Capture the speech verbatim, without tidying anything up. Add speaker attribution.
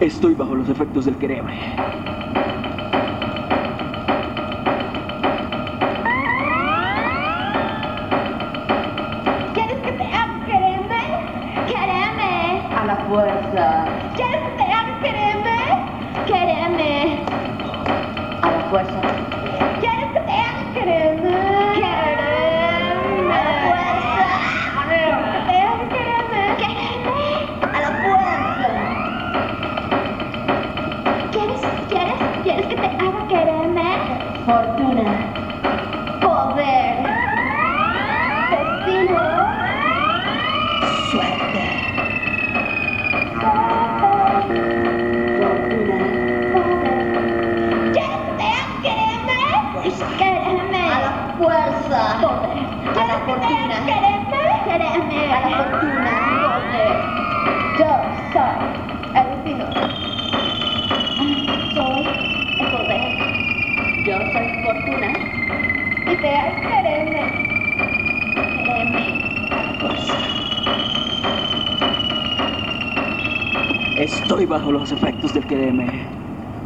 Speaker 1: Estoy bajo los efectos del quereme.
Speaker 2: ¿Quieres que te haga quererme? Quereme.
Speaker 3: A la fuerza.
Speaker 2: ¿Quieres que te haga quererme? Quereme.
Speaker 3: A la fuerza.
Speaker 2: ¿Quieres que te haga quererme? Quereme. A la fuerza. ¿Quieres que te haga quererme? Quereme.
Speaker 3: A la fuerza.
Speaker 2: ¿Quieres, quieres, quieres que te haga quererme?
Speaker 3: Fortuna.
Speaker 2: Poder. Destino.
Speaker 3: Suerte.
Speaker 2: Fortuna. Poder. ¿Quieres que te haga quererme? Quereme.
Speaker 3: A la fuerza.
Speaker 2: Poder.
Speaker 3: A la fortuna.
Speaker 2: Quererme. Quereme.
Speaker 3: A la fortuna.
Speaker 2: Poder. Yo soy el destino. Soy el poder.
Speaker 3: Yo soy fortuna.
Speaker 2: Y te hago quererme. Quereme.
Speaker 3: A la fuerza.
Speaker 1: Estoy bajo los efectos del quereme.